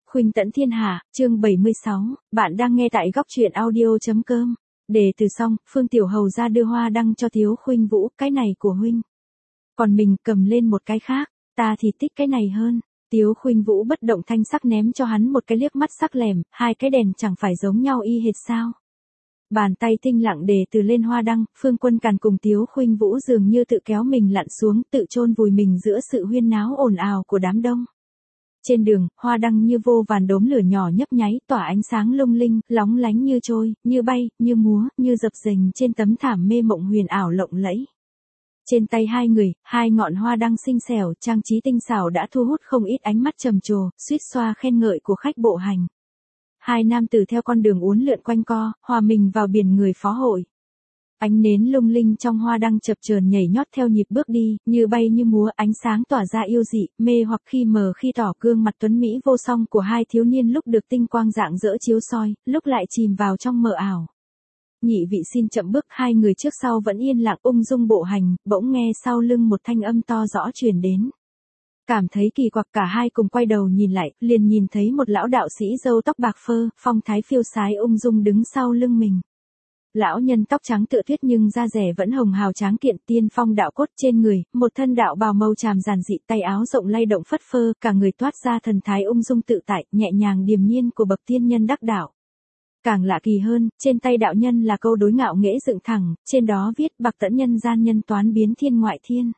Khuynh Tẫn Thiên Hạ, chương 76, bạn đang nghe tại góc truyện audio.com. Đề từ xong, Phương Tiểu Hầu ra đưa hoa đăng cho Tiếu Khuynh Vũ, cái này của huynh. Còn mình cầm lên một cái khác, ta thì thích cái này hơn. Tiếu Khuynh Vũ bất động thanh sắc ném cho hắn một cái liếc mắt sắc lẻm, hai cái đèn chẳng phải giống nhau y hệt sao. Bàn tay tinh lặng đề từ lên hoa đăng, Phương Quân Càn cùng Tiếu Khuynh Vũ dường như tự kéo mình lặn xuống, tự chôn vùi mình giữa sự huyên náo ồn ào của đám đông. Trên đường, hoa đăng như vô vàn đốm lửa nhỏ nhấp nháy, tỏa ánh sáng lung linh, lóng lánh như trôi, như bay, như múa, như dập dềnh trên tấm thảm mê mộng huyền ảo lộng lẫy. Trên tay hai người, hai ngọn hoa đăng xinh xẻo, trang trí tinh xảo đã thu hút không ít ánh mắt trầm trồ, suýt xoa khen ngợi của khách bộ hành. Hai nam tử theo con đường uốn lượn quanh co, hòa mình vào biển người phó hội. Ánh nến lung linh trong hoa đăng chập chờn nhảy nhót theo nhịp bước đi, như bay như múa, ánh sáng tỏa ra yêu dị, mê hoặc khi mờ khi tỏ, gương mặt tuấn mỹ vô song của hai thiếu niên lúc được tinh quang rạng rỡ chiếu soi, lúc lại chìm vào trong mờ ảo. Nhị vị xin chậm bước, hai người trước sau vẫn yên lặng ung dung bộ hành, bỗng nghe sau lưng một thanh âm to rõ truyền đến. Cảm thấy kỳ quặc, cả hai cùng quay đầu nhìn lại, liền nhìn thấy một lão đạo sĩ râu tóc bạc phơ, phong thái phiêu sái ung dung đứng sau lưng mình. Lão nhân tóc trắng tựa tuyết nhưng da rẻ vẫn hồng hào tráng kiện, tiên phong đạo cốt trên người, một thân đạo bào màu tràm giản dị, tay áo rộng lay động phất phơ, cả người toát ra thần thái ung dung tự tại, nhẹ nhàng điềm nhiên của bậc tiên nhân đắc đạo. Càng lạ kỳ hơn, trên tay đạo nhân là câu đối ngạo nghễ dựng thẳng, trên đó viết bạc tẫn nhân gian nhân toán biến thiên ngoại thiên.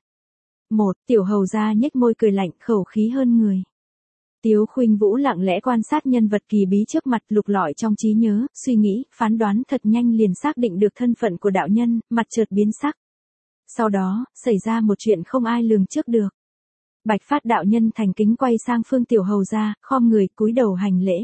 Tiểu hầu gia nhếch môi cười lạnh, khẩu khí hơn người. Tiếu Khuynh Vũ lặng lẽ quan sát nhân vật kỳ bí trước mặt, lục lọi trong trí nhớ, suy nghĩ, phán đoán thật nhanh liền xác định được thân phận của đạo nhân, mặt chợt biến sắc. Sau đó, xảy ra một chuyện không ai lường trước được. Bạch phát đạo nhân thành kính quay sang Phương Tiểu Hầu gia, khom người cúi đầu hành lễ.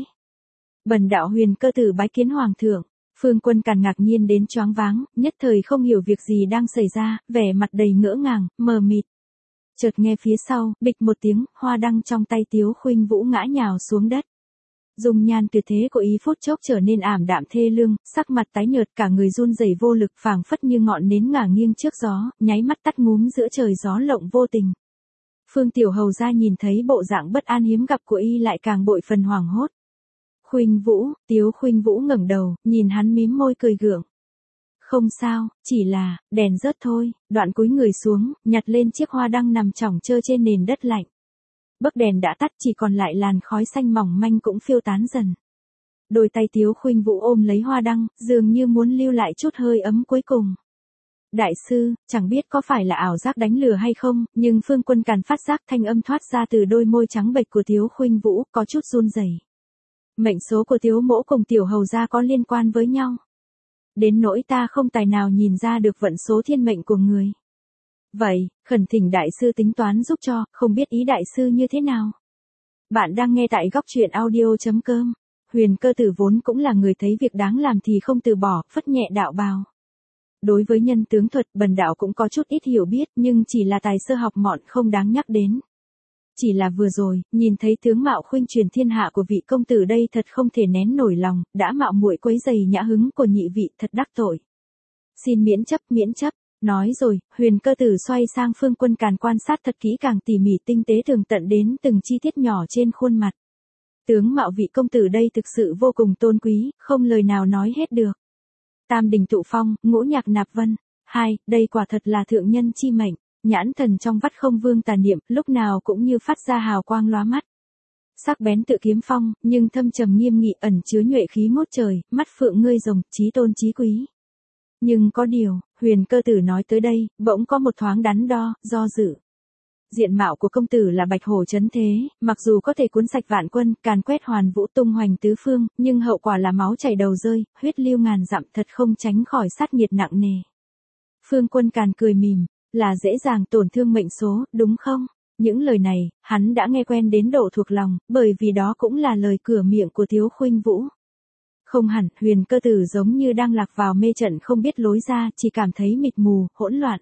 Bần đạo Huyền Cơ Tử bái kiến hoàng thượng. Phương Quân Càn ngạc nhiên đến choáng váng, nhất thời không hiểu việc gì đang xảy ra, vẻ mặt đầy ngỡ ngàng, mờ mịt. Chợt nghe phía sau, bịch một tiếng, hoa đăng trong tay Tiếu Khuynh Vũ ngã nhào xuống đất. Dung nhan tuyệt thế của ý phút chốc trở nên ảm đạm thê lương, sắc mặt tái nhợt, cả người run rẩy vô lực, phảng phất như ngọn nến ngả nghiêng trước gió, nháy mắt tắt ngúm giữa trời gió lộng vô tình. Phương Tiểu Hầu gia nhìn thấy bộ dạng bất an hiếm gặp của y lại càng bội phần hoảng hốt. Khuynh Vũ, Tiếu Khuynh Vũ ngẩng đầu, nhìn hắn mím môi cười gượng. Không sao, chỉ là, đèn rớt thôi, đoạn cúi người xuống, nhặt lên chiếc hoa đăng nằm chỏng chơ trên nền đất lạnh. Bấc đèn đã tắt, chỉ còn lại làn khói xanh mỏng manh cũng phiêu tán dần. Đôi tay Tiếu Khuynh Vũ ôm lấy hoa đăng, dường như muốn lưu lại chút hơi ấm cuối cùng. Đại sư, chẳng biết có phải là ảo giác đánh lừa hay không, nhưng Phương Quân Càn phát giác thanh âm thoát ra từ đôi môi trắng bệch của Tiếu Khuynh Vũ, có chút run rẩy. Mệnh số của Tiếu mỗ cùng Tiểu Hầu gia có liên quan với nhau. Đến nỗi ta không tài nào nhìn ra được vận số thiên mệnh của người. Vậy, khẩn thỉnh đại sư tính toán giúp cho, không biết ý đại sư như thế nào. Bạn đang nghe tại góc truyện audio.com. Huyền Cơ Tử vốn cũng là người thấy việc đáng làm thì không từ bỏ, phất nhẹ đạo bào. Đối với nhân tướng thuật, bần đạo cũng có chút ít hiểu biết, nhưng chỉ là tài sơ học mọn không đáng nhắc đến. Chỉ là vừa rồi, nhìn thấy tướng mạo khuynh truyền thiên hạ của vị công tử đây thật không thể nén nổi lòng, đã mạo muội quấy rầy nhã hứng của nhị vị, thật đắc tội. Xin miễn chấp. Nói rồi, Huyền Cơ Tử xoay sang Phương Quân Càn quan sát thật kỹ càng tỉ mỉ tinh tế tường tận đến từng chi tiết nhỏ trên khuôn mặt. Tướng mạo vị công tử đây thực sự vô cùng tôn quý, không lời nào nói hết được. Tam đình tụ phong, ngũ nhạc nạp vân. Đây quả thật là thượng nhân chi mệnh. Nhãn thần trong vắt không vương tà niệm, lúc nào cũng như phát ra hào quang lóa mắt. Sắc bén tự kiếm phong, nhưng thâm trầm nghiêm nghị, ẩn chứa nhuệ khí ngút trời, mắt phượng ngươi rồng, chí tôn chí quý. Nhưng có điều, Huyền Cơ Tử nói tới đây, bỗng có một thoáng đắn đo, do dự. Diện mạo của công tử là bạch hổ chấn thế, mặc dù có thể cuốn sạch vạn quân, càn quét hoàn vũ tung hoành tứ phương, nhưng hậu quả là máu chảy đầu rơi, huyết lưu ngàn dặm, thật không tránh khỏi sát nghiệt nặng nề. Phương Quân Càn cười mỉm. Là dễ dàng tổn thương mệnh số, đúng không? Những lời này, hắn đã nghe quen đến độ thuộc lòng, bởi vì đó cũng là lời cửa miệng của Tiếu Khuynh Vũ. Không hẳn, Huyền Cơ Tử giống như đang lạc vào mê trận không biết lối ra, chỉ cảm thấy mịt mù, hỗn loạn.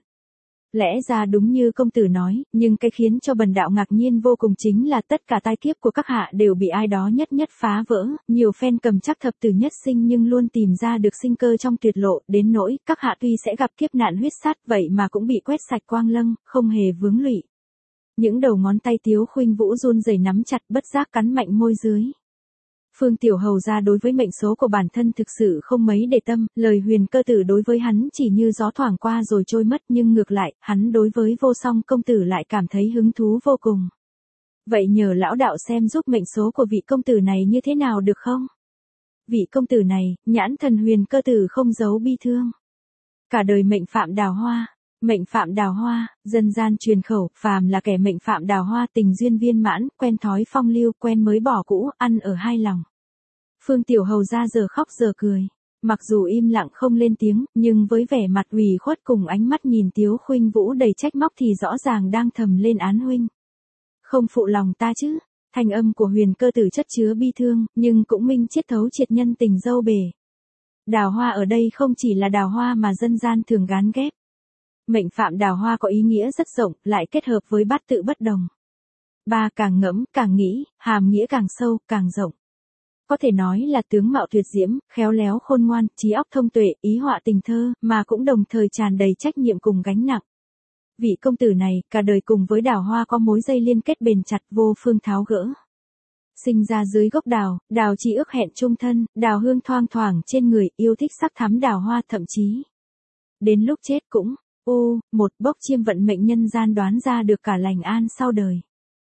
Lẽ ra đúng như công tử nói, nhưng cái khiến cho bần đạo ngạc nhiên vô cùng chính là tất cả tai kiếp của các hạ đều bị ai đó nhất phá vỡ, nhiều phen cầm chắc thập tử nhất sinh nhưng luôn tìm ra được sinh cơ trong tuyệt lộ, đến nỗi các hạ tuy sẽ gặp kiếp nạn huyết sát vậy mà cũng bị quét sạch quang lâng, không hề vướng lụy. Những đầu ngón tay Tiếu Khuynh Vũ run rẩy nắm chặt, bất giác cắn mạnh môi dưới. Phương Tiểu Hầu gia đối với mệnh số của bản thân thực sự không mấy để tâm, lời huyền cơ tử đối với hắn chỉ như gió thoảng qua rồi trôi mất, nhưng ngược lại, hắn đối với Vô Song công tử lại cảm thấy hứng thú vô cùng. Vậy nhờ lão đạo xem giúp mệnh số của vị công tử này như thế nào được không? Vị công tử này, nhãn thần huyền cơ tử không giấu bi thương. Cả đời mệnh phạm đào hoa. Mệnh phạm đào hoa, dân gian truyền khẩu, phàm là kẻ mệnh phạm đào hoa tình duyên viên mãn, quen thói phong lưu, quen mới bỏ cũ, ăn ở hai lòng. Phương Tiểu Hầu gia giờ khóc giờ cười. Mặc dù im lặng không lên tiếng, nhưng với vẻ mặt ủy khuất cùng ánh mắt nhìn Tiếu Khuynh Vũ đầy trách móc thì rõ ràng đang thầm lên án huynh. Không phụ lòng ta chứ? Thanh âm của huyền cơ tử chất chứa bi thương, nhưng cũng minh chiết thấu triệt nhân tình dâu bể. Đào hoa ở đây không chỉ là đào hoa mà dân gian thường gán ghép. Mệnh phạm đào hoa có ý nghĩa rất rộng, lại kết hợp với bát tự bất đồng. Ba càng ngẫm, càng nghĩ, hàm nghĩa càng sâu, càng rộng. Có thể nói là tướng mạo tuyệt diễm, khéo léo khôn ngoan, trí óc thông tuệ, ý họa tình thơ, mà cũng đồng thời tràn đầy trách nhiệm cùng gánh nặng. Vị công tử này, cả đời cùng với đào hoa có mối dây liên kết bền chặt vô phương tháo gỡ. Sinh ra dưới gốc đào, đào chỉ ước hẹn chung thân, đào hương thoang thoảng trên người, yêu thích sắc thắm đào hoa thậm chí. Đến lúc chết cũng, một bốc chiêm vận mệnh nhân gian đoán ra được cả lành an sau đời.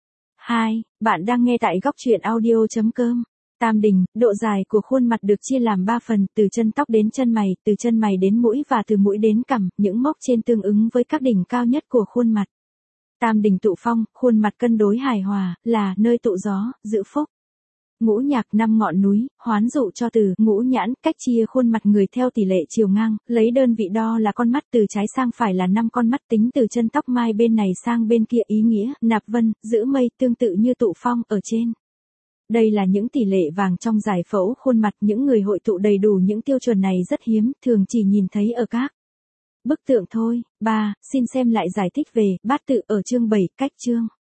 2. Bạn đang nghe tại góc truyện audio.com. Tam đỉnh, độ dài của khuôn mặt được chia làm 3 phần, từ chân tóc đến chân mày, từ chân mày đến mũi và từ mũi đến cằm, những mốc trên tương ứng với các đỉnh cao nhất của khuôn mặt. Tam đỉnh tụ phong, khuôn mặt cân đối hài hòa, là nơi tụ gió, giữ phúc. Ngũ nhạc 5 ngọn núi, hoán dụ cho từ ngũ nhãn, cách chia khuôn mặt người theo tỷ lệ chiều ngang, lấy đơn vị đo là con mắt từ trái sang phải là 5 con mắt, tính từ chân tóc mai bên này sang bên kia, ý nghĩa nạp vân, giữ mây, tương tự như tụ phong ở trên. Đây là những tỷ lệ vàng trong giải phẫu khuôn mặt, những người hội tụ đầy đủ những tiêu chuẩn này rất hiếm, thường chỉ nhìn thấy ở các bức tượng thôi. 3. Xin xem lại giải thích về bát tự ở chương 7, cách chương.